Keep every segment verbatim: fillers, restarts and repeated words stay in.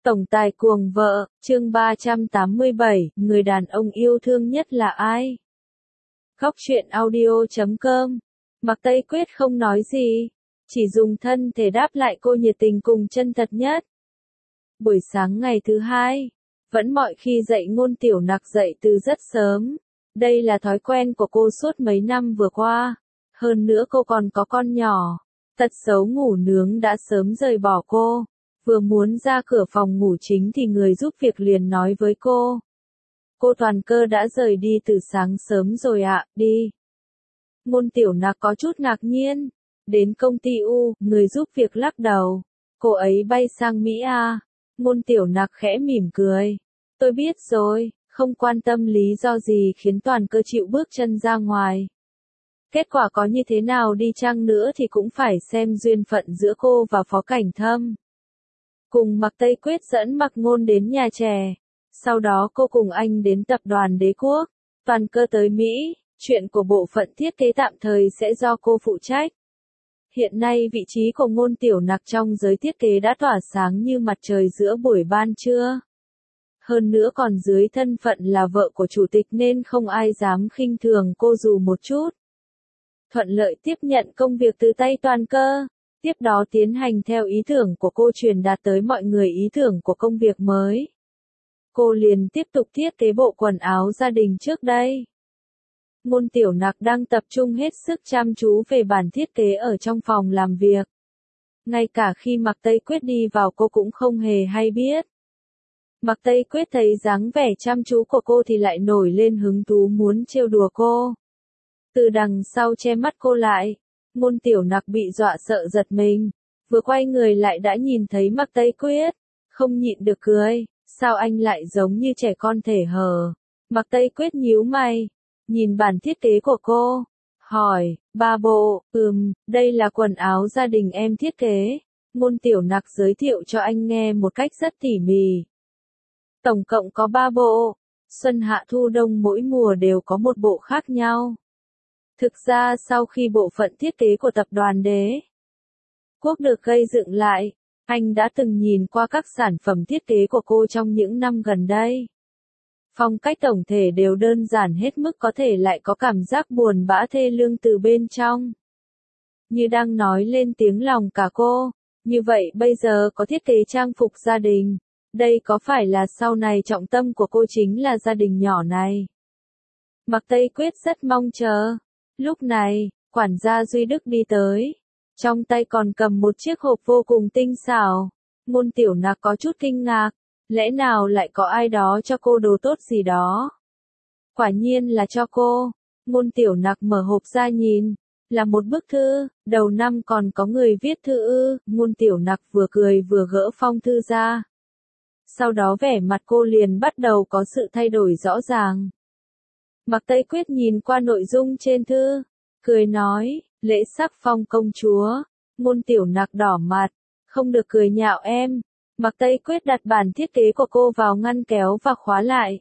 Tổng tài cuồng vợ, chương ba trăm tám mươi bảy, người đàn ông yêu thương nhất là ai? Góc truyện audio chấm com. Mạc Tây Quyết không nói gì, chỉ dùng thân thể đáp lại cô nhiệt tình cùng chân thật nhất. Buổi sáng ngày thứ hai, vẫn mọi khi dậy Ngôn Tiểu Nặc dậy từ rất sớm. Đây là thói quen của cô suốt mấy năm vừa qua. Hơn nữa cô còn có con nhỏ. Tật xấu ngủ nướng đã sớm rời bỏ cô. Vừa muốn ra cửa phòng ngủ chính thì người giúp việc liền nói với cô. Cô Toàn Cơ đã rời đi từ sáng sớm rồi ạ, đi. Ngôn Tiểu Nặc có chút ngạc nhiên. Đến công ty U, người giúp việc lắc đầu. Cô ấy bay sang Mỹ à? Ngôn Tiểu Nặc khẽ mỉm cười. Tôi biết rồi, không quan tâm lý do gì khiến Toàn Cơ chịu bước chân ra ngoài. Kết quả có như thế nào đi chăng nữa thì cũng phải xem duyên phận giữa cô và Phó Cảnh Thâm. Cùng Mạc Tây Quyết dẫn Mạc Ngôn đến nhà trẻ. Sau đó cô cùng anh đến tập đoàn Đế Quốc. Toàn Cơ tới Mỹ, chuyện của bộ phận thiết kế tạm thời sẽ do cô phụ trách. Hiện nay vị trí của Ngôn Tiểu Nặc trong giới thiết kế đã tỏa sáng như mặt trời giữa buổi ban trưa. Hơn nữa còn dưới thân phận là vợ của chủ tịch nên không ai dám khinh thường cô dù một chút. Thuận lợi tiếp nhận công việc từ tay Toàn Cơ. Tiếp đó tiến hành theo ý tưởng của cô truyền đạt tới mọi người ý tưởng của công việc mới. Cô liền tiếp tục thiết kế bộ quần áo gia đình trước đây. Ngôn Tiểu Nặc đang tập trung hết sức chăm chú về bản thiết kế ở trong phòng làm việc. Ngay cả khi Mạc Tây Quyết đi vào cô cũng không hề hay biết. Mạc Tây Quyết thấy dáng vẻ chăm chú của cô thì lại nổi lên hứng thú muốn trêu đùa cô. Từ đằng sau che mắt cô lại. Ngôn Tiểu Nặc bị dọa sợ giật mình, vừa quay người lại đã nhìn thấy Mạc Tây Quyết, không nhịn được cười, sao anh lại giống như trẻ con thể hờ. Mạc Tây Quyết nhíu mày, nhìn bản thiết kế của cô, hỏi, ba bộ, ừm, đây là quần áo gia đình em thiết kế. Ngôn Tiểu Nặc giới thiệu cho anh nghe một cách rất tỉ mỉ. Tổng cộng có ba bộ, xuân hạ thu đông mỗi mùa đều có một bộ khác nhau. Thực ra sau khi bộ phận thiết kế của tập đoàn Đế Quốc được gây dựng lại, anh đã từng nhìn qua các sản phẩm thiết kế của cô trong những năm gần đây. Phong cách tổng thể đều đơn giản hết mức có thể lại có cảm giác buồn bã thê lương từ bên trong. Như đang nói lên tiếng lòng cả cô, như vậy bây giờ có thiết kế trang phục gia đình, đây có phải là sau này trọng tâm của cô chính là gia đình nhỏ này? Mạc Tây Quyết rất mong chờ. Lúc này, quản gia Duy Đức đi tới. Trong tay còn cầm một chiếc hộp vô cùng tinh xảo. Ngôn Tiểu Nặc có chút kinh ngạc. Lẽ nào lại có ai đó cho cô đồ tốt gì đó? Quả nhiên là cho cô. Ngôn Tiểu Nặc mở hộp ra nhìn. Là một bức thư. Đầu năm còn có người viết thư ư. Ngôn Tiểu Nặc vừa cười vừa gỡ phong thư ra. Sau đó vẻ mặt cô liền bắt đầu có sự thay đổi rõ ràng. Mạc Tây Quyết nhìn qua nội dung trên thư, cười nói, lễ sắc phong công chúa. Ngôn Tiểu Nặc đỏ mặt, không được cười nhạo em. Mạc Tây Quyết đặt bản thiết kế của cô vào ngăn kéo và khóa lại.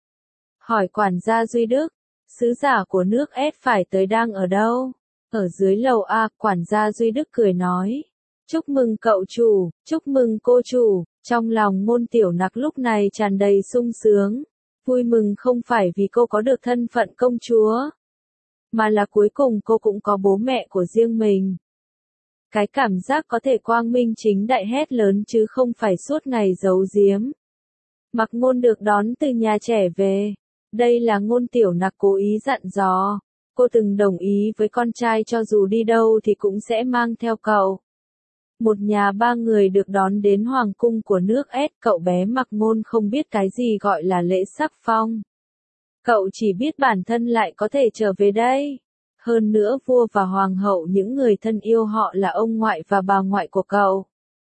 Hỏi quản gia Duy Đức, sứ giả của nước S phải tới đang ở đâu? Ở dưới lầu A, quản gia Duy Đức cười nói. Chúc mừng cậu chủ, chúc mừng cô chủ. Trong lòng Ngôn Tiểu Nặc lúc này tràn đầy sung sướng. Vui mừng không phải vì cô có được thân phận công chúa, mà là cuối cùng cô cũng có bố mẹ của riêng mình. Cái cảm giác có thể quang minh chính đại hét lớn chứ không phải suốt ngày giấu giếm. Mạc Ngôn được đón từ nhà trẻ về. Đây là Ngôn Tiểu Nặc cố ý dặn dò. Cô từng đồng ý với con trai cho dù đi đâu thì cũng sẽ mang theo cậu. Một nhà ba người được đón đến hoàng cung của nước S, cậu bé Mạc Ngôn không biết cái gì gọi là lễ sắc phong. Cậu chỉ biết bản thân lại có thể trở về đây. Hơn nữa vua và hoàng hậu những người thân yêu họ là ông ngoại và bà ngoại của cậu.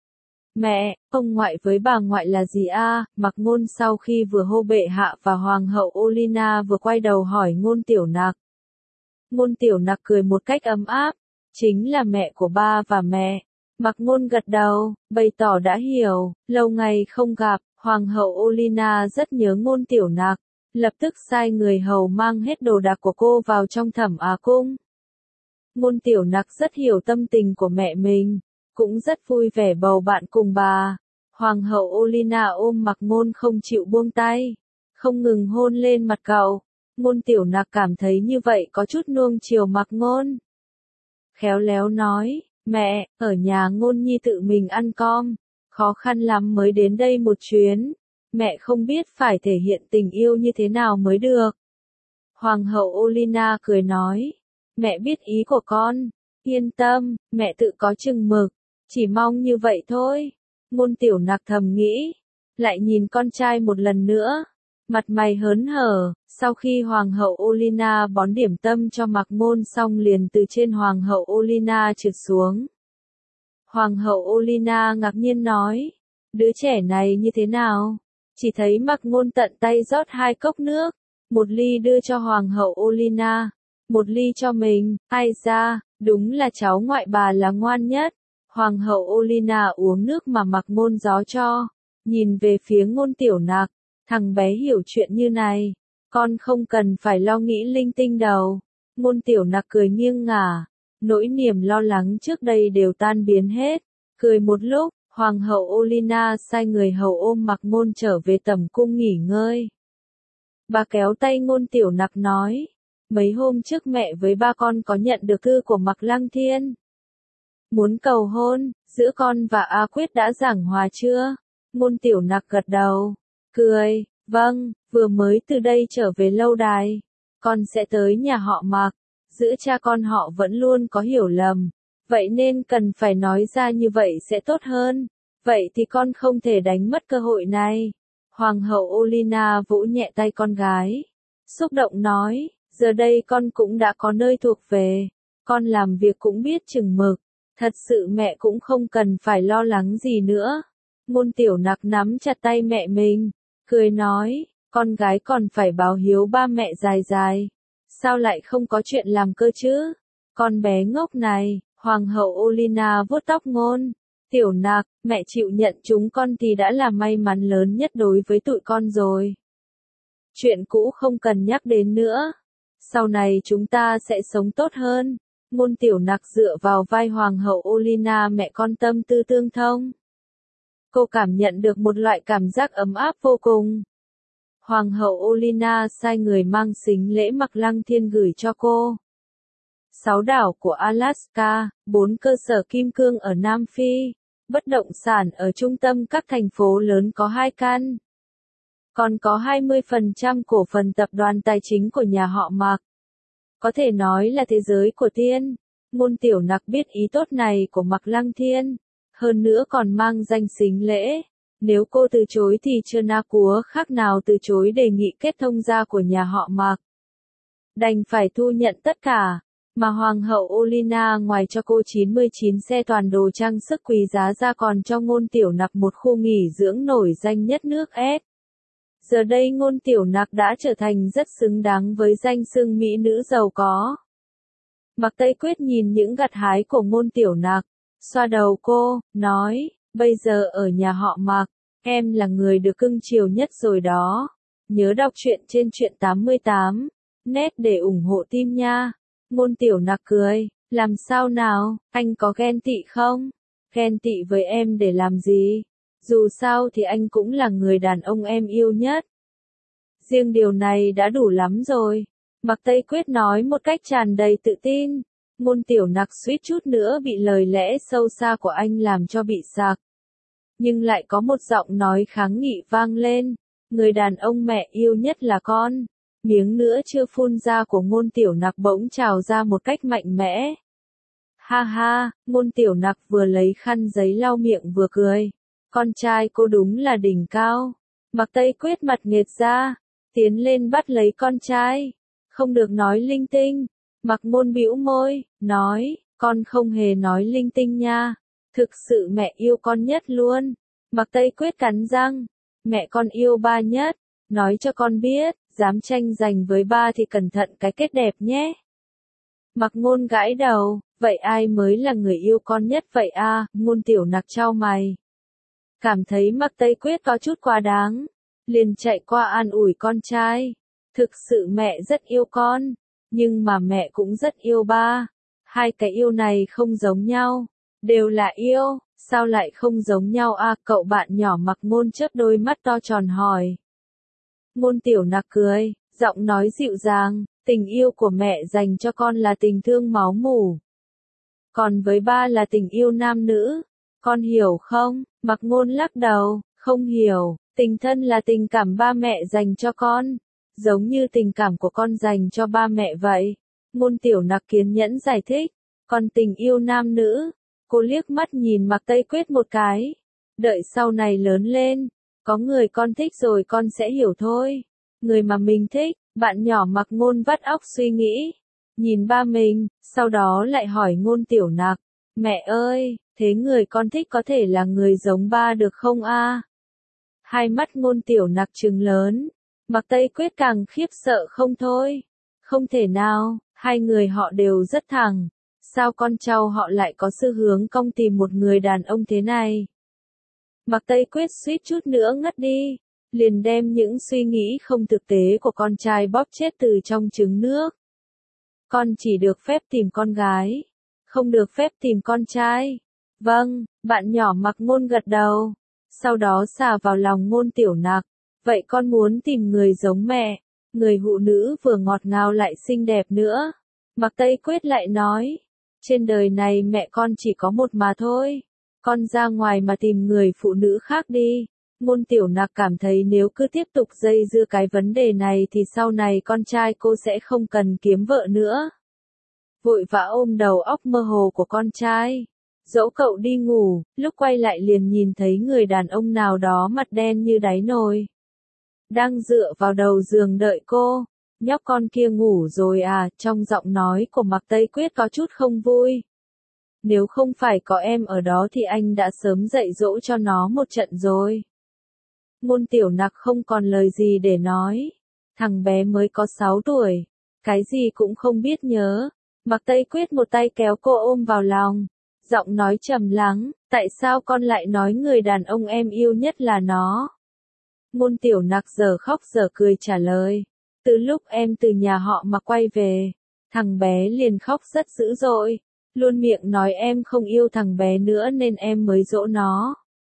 Mẹ, ông ngoại với bà ngoại là gì a? À? Mạc Ngôn sau khi vừa hô bệ hạ và hoàng hậu Olina vừa quay đầu hỏi Ngôn Tiểu Nặc. Ngôn Tiểu Nặc cười một cách ấm áp, chính là mẹ của ba và mẹ. Mạc Ngôn gật đầu, bày tỏ đã hiểu, lâu ngày không gặp, Hoàng hậu Olina rất nhớ Ngôn Tiểu Nặc, lập tức sai người hầu mang hết đồ đạc của cô vào trong Thẩm Á Cung. Ngôn Tiểu Nặc rất hiểu tâm tình của mẹ mình, cũng rất vui vẻ bầu bạn cùng bà. Hoàng hậu Olenna ôm Mạc Ngôn không chịu buông tay, không ngừng hôn lên mặt cậu. Ngôn Tiểu Nặc cảm thấy như vậy có chút nuông chiều Mạc Ngôn. Khéo léo nói, mẹ, ở nhà Ngôn Nhi tự mình ăn cơm, khó khăn lắm mới đến đây một chuyến, mẹ không biết phải thể hiện tình yêu như thế nào mới được. Hoàng hậu Olenna cười nói, mẹ biết ý của con, yên tâm, mẹ tự có chừng mực, chỉ mong như vậy thôi. Ngôn Tiểu Nặc thầm nghĩ, lại nhìn con trai một lần nữa, mặt mày hớn hở. Sau khi Hoàng hậu Olenna bón điểm tâm cho Mạc Ngôn xong liền từ trên Hoàng hậu Olenna trượt xuống. Hoàng hậu Olenna ngạc nhiên nói, đứa trẻ này như thế nào? Chỉ thấy Mạc Ngôn tận tay rót hai cốc nước, một ly đưa cho Hoàng hậu Olenna, một ly cho mình. Ai ra, đúng là cháu ngoại bà là ngoan nhất. Hoàng hậu Olenna uống nước mà Mạc Ngôn gió cho, nhìn về phía Ngôn Tiểu Nặc, thằng bé hiểu chuyện như này, con không cần phải lo nghĩ linh tinh đâu. Ngôn Tiểu Nặc cười nghiêng ngả, nỗi niềm lo lắng trước đây đều tan biến hết. Cười một lúc, Hoàng hậu Olenna sai người hầu ôm Mạc Ngôn trở về tẩm cung nghỉ ngơi. Bà kéo tay Ngôn Tiểu Nặc nói, mấy hôm trước mẹ với ba con có nhận được thư của Mạc Lăng Thiên. Muốn cầu hôn, giữa con và A Quyết đã giảng hòa chưa? Ngôn Tiểu Nặc gật đầu, cười, vâng, vừa mới từ đây trở về lâu đài, con sẽ tới nhà họ Mạc, giữa cha con họ vẫn luôn có hiểu lầm, vậy nên cần phải nói ra như vậy sẽ tốt hơn, vậy thì con không thể đánh mất cơ hội này. Hoàng hậu Olenna vỗ nhẹ tay con gái, xúc động nói, giờ đây con cũng đã có nơi thuộc về, con làm việc cũng biết chừng mực, thật sự mẹ cũng không cần phải lo lắng gì nữa. Ngôn Tiểu Nặc nắm chặt tay mẹ mình, cười nói, con gái còn phải báo hiếu ba mẹ dài dài, sao lại không có chuyện làm cơ chứ? Con bé ngốc này. Hoàng hậu Olenna vuốt tóc Ngôn Tiểu Nặc, mẹ chịu nhận chúng con thì đã là may mắn lớn nhất đối với tụi con rồi. Chuyện cũ không cần nhắc đến nữa, sau này chúng ta sẽ sống tốt hơn. Ngôn Tiểu Nặc dựa vào vai Hoàng hậu Olenna mẹ con tâm tư tương thông. Cô cảm nhận được một loại cảm giác ấm áp vô cùng. Hoàng hậu Olenna sai người mang sính lễ Mạc Lăng Thiên gửi cho cô. Sáu đảo của Alaska, bốn cơ sở kim cương ở Nam Phi, bất động sản ở trung tâm các thành phố lớn có hai căn. Còn có hai mươi phần trăm cổ phần tập đoàn tài chính của nhà họ Mạc. Có thể nói là thế giới của tiên. Ngôn Tiểu Nặc biết ý tốt này của Mạc Lăng Thiên, hơn nữa còn mang danh sính lễ. Nếu cô từ chối thì chưa na cúa khác nào từ chối đề nghị kết thông gia của nhà họ Mạc. Đành phải thu nhận tất cả. Mà Hoàng hậu Olenna ngoài cho cô chín mươi chín xe toàn đồ trang sức quý giá ra còn cho Ngôn Tiểu Nặc một khu nghỉ dưỡng nổi danh nhất nước S. Giờ đây Ngôn Tiểu Nặc đã trở thành rất xứng đáng với danh xưng mỹ nữ giàu có. Mạc Tây Quyết nhìn những gặt hái của Ngôn Tiểu Nặc, xoa đầu cô, nói, bây giờ ở nhà họ Mạc, em là người được cưng chiều nhất rồi đó. Nhớ đọc truyện trên truyện tám mươi tám, net để ủng hộ team nha. Ngôn Tiểu Nặc cười, làm sao nào, anh có ghen tị không? Ghen tị với em để làm gì? Dù sao thì anh cũng là người đàn ông em yêu nhất. Riêng điều này đã đủ lắm rồi. Mạc Tây Quyết nói một cách tràn đầy tự tin. Ngôn Tiểu Nặc suýt chút nữa bị lời lẽ sâu xa của anh làm cho bị sặc. Nhưng lại có một giọng nói kháng nghị vang lên. Người đàn ông mẹ yêu nhất là con. Miếng nữa chưa phun ra của Ngôn Tiểu Nặc bỗng trào ra một cách mạnh mẽ. Ha ha, Ngôn Tiểu Nặc vừa lấy khăn giấy lau miệng vừa cười. Con trai cô đúng là đỉnh cao. Mạc Tây Quyết mặt nghệt ra, tiến lên bắt lấy con trai. Không được nói linh tinh. Mạc Ngôn bĩu môi, nói, con không hề nói linh tinh nha. Thực sự mẹ yêu con nhất luôn. Mạc Tây Quyết cắn răng, mẹ con yêu ba nhất. Nói cho con biết, dám tranh giành với ba thì cẩn thận cái kết đẹp nhé. Mạc Ngôn gãi đầu, vậy ai mới là người yêu con nhất vậy a? Ngôn Tiểu Nặc chau mày. Cảm thấy Mạc Tây Quyết có chút quá đáng, liền chạy qua an ủi con trai. Thực sự mẹ rất yêu con, nhưng mà mẹ cũng rất yêu ba. Hai cái yêu này không giống nhau. Đều là yêu, sao lại không giống nhau a? Cậu bạn nhỏ Mặc Ngôn chớp đôi mắt to tròn hỏi. Ngôn Tiểu Nặc cười, giọng nói dịu dàng, tình yêu của mẹ dành cho con là tình thương máu mủ. Còn với ba là tình yêu nam nữ. Con hiểu không? Mặc Ngôn lắc đầu, không hiểu, tình thân là tình cảm ba mẹ dành cho con. Giống như tình cảm của con dành cho ba mẹ vậy. Ngôn Tiểu Nặc kiên nhẫn giải thích. Còn tình yêu nam nữ, cô liếc mắt nhìn Mạc Tây Quyết một cái. Đợi sau này lớn lên, có người con thích rồi con sẽ hiểu thôi. Người mà mình thích, bạn nhỏ Mặc Ngôn vắt óc suy nghĩ. Nhìn ba mình, sau đó lại hỏi Ngôn Tiểu Nặc. Mẹ ơi, thế người con thích có thể là người giống ba được không a? Hai mắt Ngôn Tiểu Nặc trừng lớn. Mạc Tây Quyết càng khiếp sợ không thôi. Không thể nào, hai người họ đều rất thẳng. Sao con cháu họ lại có xu hướng cong tìm một người đàn ông thế này? Mạc Tây Quyết suýt chút nữa ngất đi, liền đem những suy nghĩ không thực tế của con trai bóp chết từ trong trứng nước. Con chỉ được phép tìm con gái, không được phép tìm con trai. Vâng, bạn nhỏ Mặc Ngôn gật đầu, sau đó xà vào lòng Ngôn Tiểu Nặc. Vậy con muốn tìm người giống mẹ, người phụ nữ vừa ngọt ngào lại xinh đẹp nữa. Mạc Tây Quyết lại nói, trên đời này mẹ con chỉ có một mà thôi. Con ra ngoài mà tìm người phụ nữ khác đi. Ngôn Tiểu Nặc cảm thấy nếu cứ tiếp tục dây dưa cái vấn đề này thì sau này con trai cô sẽ không cần kiếm vợ nữa. Vội vã ôm đầu óc mơ hồ của con trai, dỗ cậu đi ngủ, lúc quay lại liền nhìn thấy người đàn ông nào đó mặt đen như đáy nồi. Đang dựa vào đầu giường đợi cô. Nhóc con kia ngủ rồi à? Trong giọng nói của Mạc Tây Quyết có chút không vui. Nếu không phải có em ở đó thì anh đã sớm dạy dỗ cho nó một trận rồi. Ngôn Tiểu Nặc không còn lời gì để nói. Thằng bé mới có sáu tuổi, cái gì cũng không biết nhớ. Mạc Tây Quyết một tay kéo cô ôm vào lòng, giọng nói trầm lắng, tại sao con lại nói người đàn ông em yêu nhất là nó? Ngôn Tiểu Nặc giờ khóc giờ cười trả lời. Từ lúc em từ nhà họ mà quay về, thằng bé liền khóc rất dữ dội, luôn miệng nói em không yêu thằng bé nữa nên em mới dỗ nó.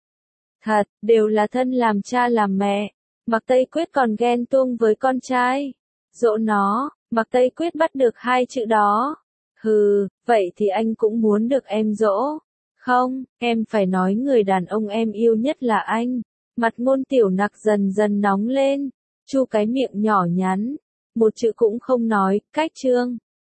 Thật, đều là thân làm cha làm mẹ. Mạc Tây Quyết còn ghen tuông với con trai. Dỗ nó, Mạc Tây Quyết bắt được hai chữ đó. Hừ, vậy thì anh cũng muốn được em dỗ. Không, em phải nói người đàn ông em yêu nhất là anh. Mặt Ngôn Tiểu Nặc dần dần nóng lên, chu cái miệng nhỏ nhắn, một chữ cũng không nói, cách chương.